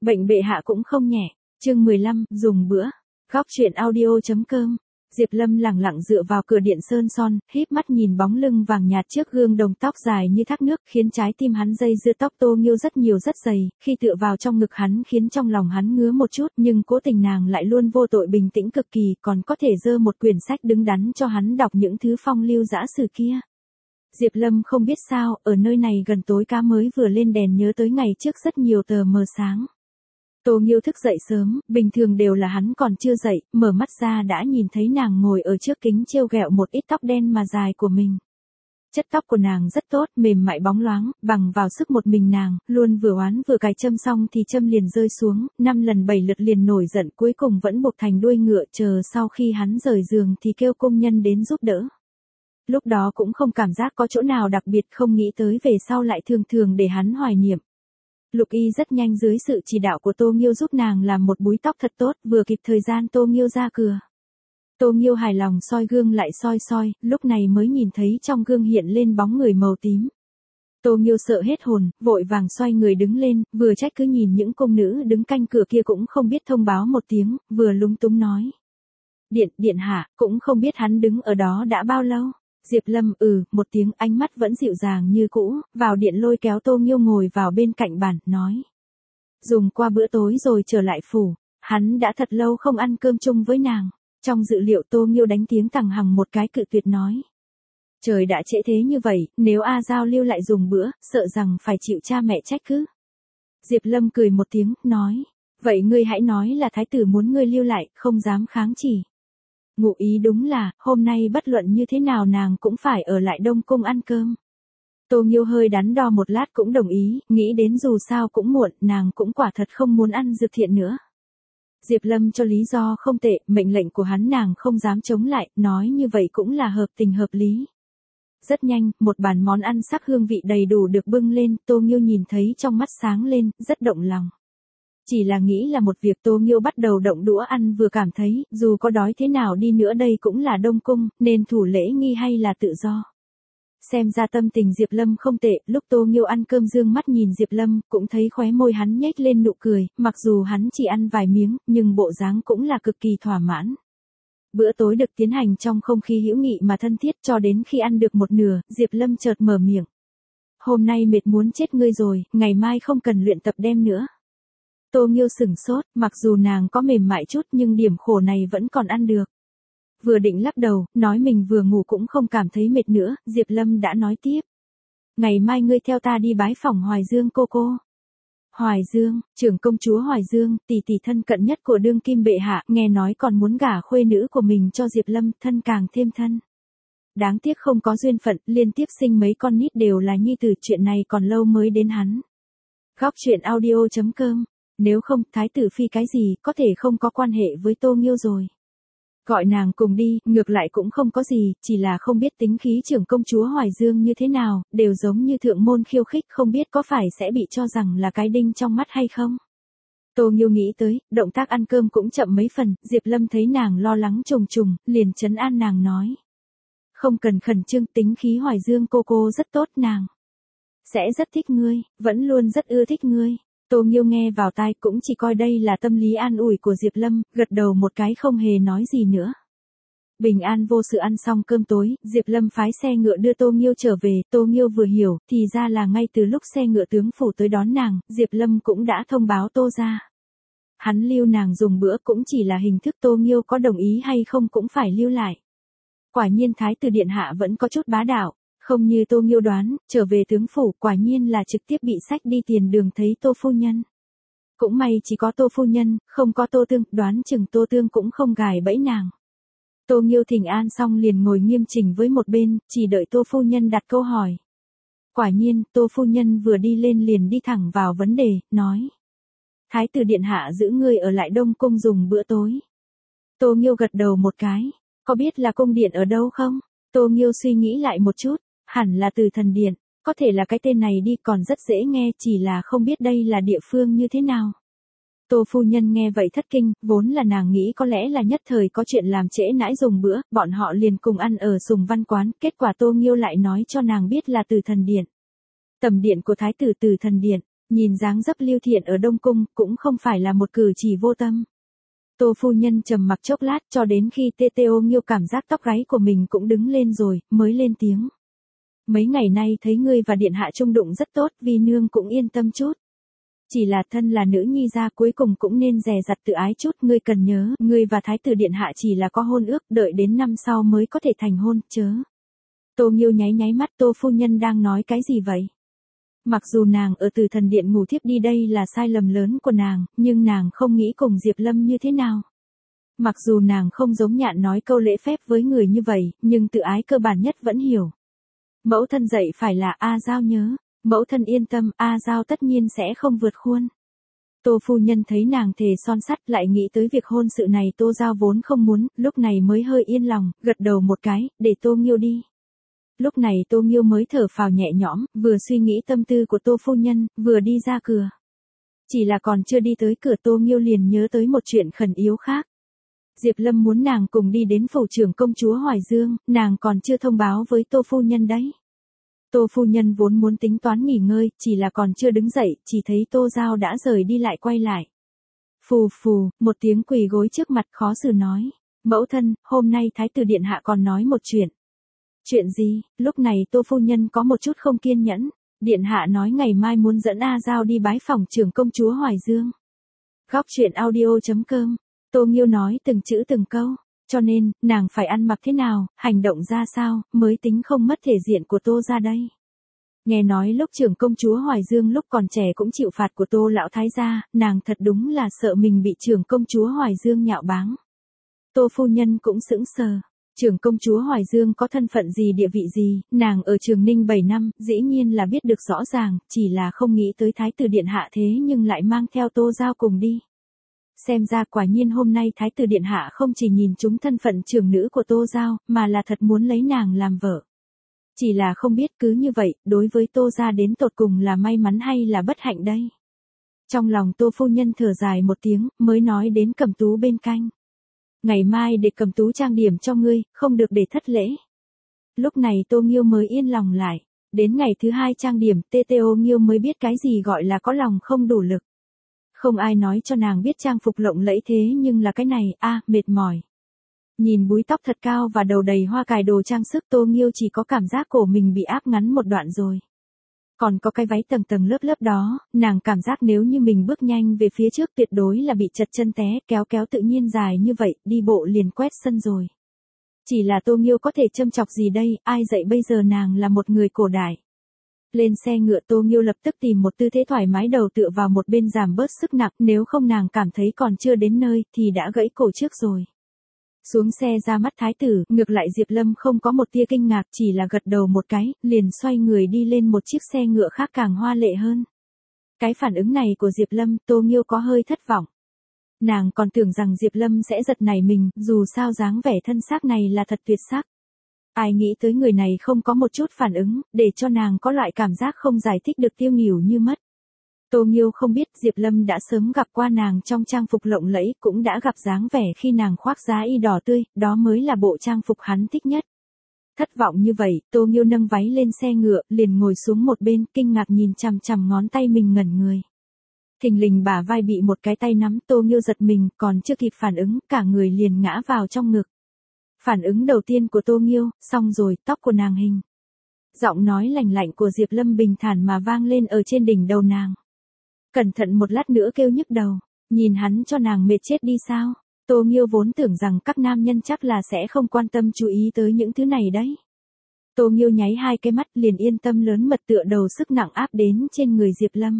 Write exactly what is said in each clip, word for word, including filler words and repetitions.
Bệnh bệ hạ cũng không nhẹ. Chương mười lăm, dùng bữa. Góc truyện audio.com. Diệp Lâm lẳng lặng dựa vào cửa điện sơn son, híp mắt nhìn bóng lưng vàng nhạt trước gương đồng tóc dài như thác nước, khiến trái tim hắn dây dưa tóc Tô Nghiêu rất nhiều rất dày, khi tựa vào trong ngực hắn khiến trong lòng hắn ngứa một chút, nhưng cố tình nàng lại luôn vô tội bình tĩnh cực kỳ, còn có thể giơ một quyển sách đứng đắn cho hắn đọc những thứ phong lưu dã sử kia. Diệp Lâm không biết sao, ở nơi này gần tối cá mới vừa lên đèn nhớ tới ngày trước rất nhiều tờ mờ sáng. Tô Nghiêu thức dậy sớm, bình thường đều là hắn còn chưa dậy, mở mắt ra đã nhìn thấy nàng ngồi ở trước kính trêu ghẹo một ít tóc đen mà dài của mình. Chất tóc của nàng rất tốt, mềm mại bóng loáng, bằng vào sức một mình nàng, luôn vừa oán vừa cài châm xong thì châm liền rơi xuống, năm lần bảy lượt liền nổi giận cuối cùng vẫn buộc thành đuôi ngựa, chờ sau khi hắn rời giường thì kêu công nhân đến giúp đỡ. Lúc đó cũng không cảm giác có chỗ nào đặc biệt, không nghĩ tới về sau lại thường thường để hắn hoài niệm. Lục Y rất nhanh dưới sự chỉ đạo của Tô Nghiêu giúp nàng làm một búi tóc thật tốt, vừa kịp thời gian Tô Nghiêu ra cửa. Tô Nghiêu hài lòng soi gương lại soi soi, lúc này mới nhìn thấy trong gương hiện lên bóng người màu tím. Tô Nghiêu sợ hết hồn, vội vàng xoay người đứng lên, vừa trách cứ nhìn những công nữ đứng canh cửa kia cũng không biết thông báo một tiếng, vừa lúng túng nói. Điện, điện hạ, cũng không biết hắn đứng ở đó đã bao lâu. Diệp Lâm ừ, một tiếng, ánh mắt vẫn dịu dàng như cũ, vào điện lôi kéo Tô Nghiêu ngồi vào bên cạnh bàn, nói. Dùng qua bữa tối rồi trở lại phủ, hắn đã thật lâu không ăn cơm chung với nàng. Trong dự liệu Tô Nghiêu đánh tiếng tằng hằng một cái cự tuyệt nói. Trời đã trễ thế như vậy, nếu A Giao lưu lại dùng bữa, sợ rằng phải chịu cha mẹ trách cứ. Diệp Lâm cười một tiếng, nói. Vậy ngươi hãy nói là thái tử muốn ngươi lưu lại, không dám kháng chỉ. Ngụ ý đúng là, hôm nay bất luận như thế nào nàng cũng phải ở lại Đông Cung ăn cơm. Tô Nghiêu hơi đắn đo một lát cũng đồng ý, nghĩ đến dù sao cũng muộn, nàng cũng quả thật không muốn ăn dược thiện nữa. Diệp Lâm cho lý do không tệ, mệnh lệnh của hắn nàng không dám chống lại, nói như vậy cũng là hợp tình hợp lý. Rất nhanh, một bàn món ăn sắc hương vị đầy đủ được bưng lên, Tô Nghiêu nhìn thấy trong mắt sáng lên, rất động lòng. Chỉ là nghĩ là một việc Tô Nghiêu bắt đầu động đũa ăn vừa cảm thấy, dù có đói thế nào đi nữa đây cũng là Đông Cung, nên thủ lễ nghi hay là tự do. Xem ra tâm tình Diệp Lâm không tệ, lúc Tô Nghiêu ăn cơm dương mắt nhìn Diệp Lâm, cũng thấy khóe môi hắn nhếch lên nụ cười, mặc dù hắn chỉ ăn vài miếng, nhưng bộ dáng cũng là cực kỳ thỏa mãn. Bữa tối được tiến hành trong không khí hữu nghị mà thân thiết, cho đến khi ăn được một nửa, Diệp Lâm chợt mở miệng. Hôm nay mệt muốn chết ngươi rồi, ngày mai không cần luyện tập đem nữa. Tô Nghiêu sửng sốt, mặc dù nàng có mềm mại chút nhưng điểm khổ này vẫn còn ăn được. Vừa định lắc đầu, nói mình vừa ngủ cũng không cảm thấy mệt nữa, Diệp Lâm đã nói tiếp. Ngày mai ngươi theo ta đi bái phỏng Hoài Dương cô cô. Hoài Dương, trưởng công chúa Hoài Dương, tỷ tỷ thân cận nhất của đương kim bệ hạ, nghe nói còn muốn gả khuê nữ của mình cho Diệp Lâm, thân càng thêm thân. Đáng tiếc không có duyên phận, liên tiếp sinh mấy con nít đều là nhi tử, chuyện này còn lâu mới đến hắn. Góc truyện audio.com. Nếu không, thái tử phi cái gì, có thể không có quan hệ với Tô Nghiêu rồi. Gọi nàng cùng đi, ngược lại cũng không có gì, chỉ là không biết tính khí trưởng công chúa Hoài Dương như thế nào, đều giống như thượng môn khiêu khích, không biết có phải sẽ bị cho rằng là cái đinh trong mắt hay không. Tô Nghiêu nghĩ tới, động tác ăn cơm cũng chậm mấy phần, Diệp Lâm thấy nàng lo lắng trùng trùng, liền trấn an nàng nói. Không cần khẩn trương, tính khí Hoài Dương cô cô rất tốt, nàng sẽ rất thích ngươi, vẫn luôn rất ưa thích ngươi. Tô Nghiêu nghe vào tai cũng chỉ coi đây là tâm lý an ủi của Diệp Lâm, gật đầu một cái không hề nói gì nữa. Bình an vô sự ăn xong cơm tối, Diệp Lâm phái xe ngựa đưa Tô Nghiêu trở về, Tô Nghiêu vừa hiểu, thì ra là ngay từ lúc xe ngựa tướng phủ tới đón nàng, Diệp Lâm cũng đã thông báo Tô ra. Hắn lưu nàng dùng bữa cũng chỉ là hình thức, Tô Nghiêu có đồng ý hay không cũng phải lưu lại. Quả nhiên thái tử điện hạ vẫn có chút bá đạo. Không như Tô Nghiêu đoán, trở về tướng phủ quả nhiên là trực tiếp bị xách đi tiền đường thấy Tô phu nhân. Cũng may chỉ có Tô phu nhân, không có Tô Tương, đoán chừng Tô Tương cũng không gài bẫy nàng. Tô Nghiêu thỉnh an xong liền ngồi nghiêm chỉnh với một bên, chỉ đợi Tô phu nhân đặt câu hỏi. Quả nhiên, Tô phu nhân vừa đi lên liền đi thẳng vào vấn đề, nói. Thái tử điện hạ giữ ngươi ở lại Đông Cung dùng bữa tối. Tô Nghiêu gật đầu một cái, có biết là cung điện ở đâu không? Tô Nghiêu suy nghĩ lại một chút. Hẳn là Từ Thần Điện, có thể là cái tên này đi, còn rất dễ nghe, chỉ là không biết đây là địa phương như thế nào. Tô phu nhân nghe vậy thất kinh, vốn là nàng nghĩ có lẽ là nhất thời có chuyện làm trễ nãi dùng bữa, bọn họ liền cùng ăn ở Sùng Văn Quán, kết quả Tô Nghiêu lại nói cho nàng biết là Từ Thần Điện. Tầm điện của thái tử Từ Thần Điện, Nhìn dáng dấp Lưu Thiện ở Đông Cung, cũng không phải là một cử chỉ vô tâm. Tô phu nhân trầm mặc chốc lát cho đến khi Tê Tê Ô Nghiêu cảm giác tóc gáy của mình cũng đứng lên rồi, mới lên tiếng. Mấy ngày nay thấy ngươi và điện hạ chung đụng rất tốt, vì nương cũng yên tâm chút. Chỉ là thân là nữ nhi gia cuối cùng cũng nên dè dặt tự ái chút, ngươi cần nhớ, ngươi và thái tử điện hạ chỉ là có hôn ước, đợi đến năm sau mới có thể thành hôn, chớ. Tô Nghiêu nháy nháy mắt, Tô phu nhân đang nói cái gì vậy? Mặc dù nàng ở Từ Thần Điện ngủ thiếp đi đây là sai lầm lớn của nàng, nhưng nàng không nghĩ cùng Diệp Lâm như thế nào. Mặc dù nàng không giống Nhạn nói câu lễ phép với người như vậy, nhưng tự ái cơ bản nhất vẫn hiểu. Mẫu thân dạy phải là A Giao nhớ, mẫu thân yên tâm, A Giao tất nhiên sẽ không vượt khuôn. Tô phu nhân thấy nàng thề son sắt lại nghĩ tới việc hôn sự này Tô Giao vốn không muốn, lúc này mới hơi yên lòng, gật đầu một cái, để Tô Nghiêu đi. Lúc này Tô Nghiêu mới thở phào nhẹ nhõm, vừa suy nghĩ tâm tư của Tô phu nhân, vừa đi ra cửa. Chỉ là còn chưa đi tới cửa Tô Nghiêu liền nhớ tới một chuyện khẩn yếu khác. Diệp Lâm muốn nàng cùng đi đến phủ trưởng công chúa Hoài Dương, nàng còn chưa thông báo với Tô phu nhân đấy. Tô phu nhân vốn muốn tính toán nghỉ ngơi, chỉ là còn chưa đứng dậy, chỉ thấy Tô Giao đã rời đi lại quay lại. Phù phù, một tiếng quỳ gối trước mặt khó xử nói. Mẫu thân, hôm nay Thái tử Điện Hạ còn nói một chuyện. Chuyện gì? Lúc này Tô phu nhân có một chút không kiên nhẫn. Điện Hạ nói ngày mai muốn dẫn A Giao đi bái phòng trưởng công chúa Hoài Dương. Góc truyện audio chấm com. Tô Nghiêu nói từng chữ từng câu. Cho nên, nàng phải ăn mặc thế nào, hành động ra sao, mới tính không mất thể diện của Tô ra đây. Nghe nói lúc trưởng công chúa Hoài Dương lúc còn trẻ cũng chịu phạt của Tô lão thái gia, nàng thật đúng là sợ mình bị trưởng công chúa Hoài Dương nhạo báng. Tô phu nhân cũng sững sờ. Trưởng công chúa Hoài Dương có thân phận gì địa vị gì, nàng ở Trường Ninh bảy năm, dĩ nhiên là biết được rõ ràng, chỉ là không nghĩ tới Thái tử Điện Hạ thế nhưng lại mang theo Tô Giao cùng đi. Xem ra quả nhiên hôm nay Thái tử Điện Hạ không chỉ nhìn trúng thân phận trưởng nữ của Tô Giao, mà là thật muốn lấy nàng làm vợ. Chỉ là không biết cứ như vậy, đối với Tô gia đến tột cùng là may mắn hay là bất hạnh đây. Trong lòng Tô phu nhân thở dài một tiếng, mới nói đến Cẩm Tú bên cạnh. Ngày mai để Cẩm Tú trang điểm cho ngươi, không được để thất lễ. Lúc này Tô Nghiêu mới yên lòng lại. Đến ngày thứ hai trang điểm, Tê Tê Ô Nghiêu mới biết cái gì gọi là có lòng không đủ lực. Không ai nói cho nàng biết trang phục lộng lẫy thế nhưng là cái này, a à, mệt mỏi. Nhìn búi tóc thật cao và đầu đầy hoa cài đồ trang sức Tô Nghiêu chỉ có cảm giác cổ mình bị áp ngắn một đoạn rồi. Còn có cái váy tầng tầng lớp lớp đó, nàng cảm giác nếu như mình bước nhanh về phía trước tuyệt đối là bị chật chân té, kéo kéo tự nhiên dài như vậy, đi bộ liền quét sân rồi. Chỉ là Tô Nghiêu có thể châm chọc gì đây, ai dạy bây giờ nàng là một người cổ đại. Lên xe ngựa Tô Nghiêu lập tức tìm một tư thế thoải mái đầu tựa vào một bên giảm bớt sức nặng, nếu không nàng cảm thấy còn chưa đến nơi, thì đã gãy cổ trước rồi. Xuống xe ra mắt thái tử, ngược lại Diệp Lâm không có một tia kinh ngạc, chỉ là gật đầu một cái, liền xoay người đi lên một chiếc xe ngựa khác càng hoa lệ hơn. Cái phản ứng này của Diệp Lâm, Tô Nghiêu có hơi thất vọng. Nàng còn tưởng rằng Diệp Lâm sẽ giật nảy mình, dù sao dáng vẻ thân xác này là thật tuyệt sắc. Ai nghĩ tới người này không có một chút phản ứng, để cho nàng có loại cảm giác không giải thích được tiêu nghỉu như mất. Tô Nghiêu không biết Diệp Lâm đã sớm gặp qua nàng trong trang phục lộng lẫy, cũng đã gặp dáng vẻ khi nàng khoác giá y đỏ tươi, đó mới là bộ trang phục hắn thích nhất. Thất vọng như vậy, Tô Nghiêu nâng váy lên xe ngựa, liền ngồi xuống một bên, kinh ngạc nhìn chằm chằm ngón tay mình ngẩn người. Thình lình bả vai bị một cái tay nắm, Tô Nghiêu giật mình, còn chưa kịp phản ứng, cả người liền ngã vào trong ngực. Phản ứng đầu tiên của Tô Nghiêu, xong rồi, tóc của nàng hình. Giọng nói lành lạnh của Diệp Lâm bình thản mà vang lên ở trên đỉnh đầu nàng. Cẩn thận một lát nữa kêu nhức đầu, nhìn hắn cho nàng mệt chết đi sao. Tô Nghiêu vốn tưởng rằng các nam nhân chắc là sẽ không quan tâm chú ý tới những thứ này đấy. Tô Nghiêu nháy hai cái mắt liền yên tâm lớn mật tựa đầu sức nặng áp đến trên người Diệp Lâm.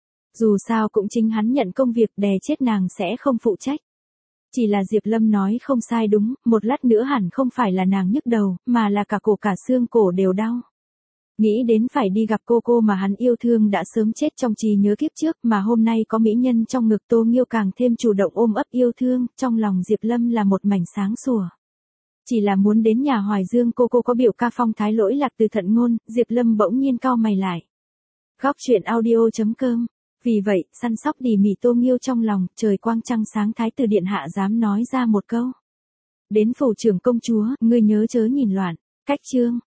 Dù sao cũng chính hắn nhận công việc đè chết nàng sẽ không phụ trách. Chỉ là Diệp Lâm nói không sai đúng, một lát nữa hẳn không phải là nàng nhức đầu, mà là cả cổ cả xương cổ đều đau. Nghĩ đến phải đi gặp cô cô mà hắn yêu thương đã sớm chết trong trí nhớ kiếp trước, mà hôm nay có mỹ nhân trong ngực Tô Nghiêu càng thêm chủ động ôm ấp yêu thương, trong lòng Diệp Lâm là một mảnh sáng sủa. Chỉ là muốn đến nhà Hoài Dương cô cô có biểu ca phong thái lỗi lạc từ thận ngôn, Diệp Lâm bỗng nhiên cau mày lại. Góc truyện audio chấm com. Vì vậy, săn sóc tỉ mỉ Tô Nghiêu trong lòng, trời quang trăng sáng Thái tử Điện Hạ dám nói ra một câu. Đến phủ trưởng công chúa, ngươi nhớ chớ nhìn loạn. Cách chương.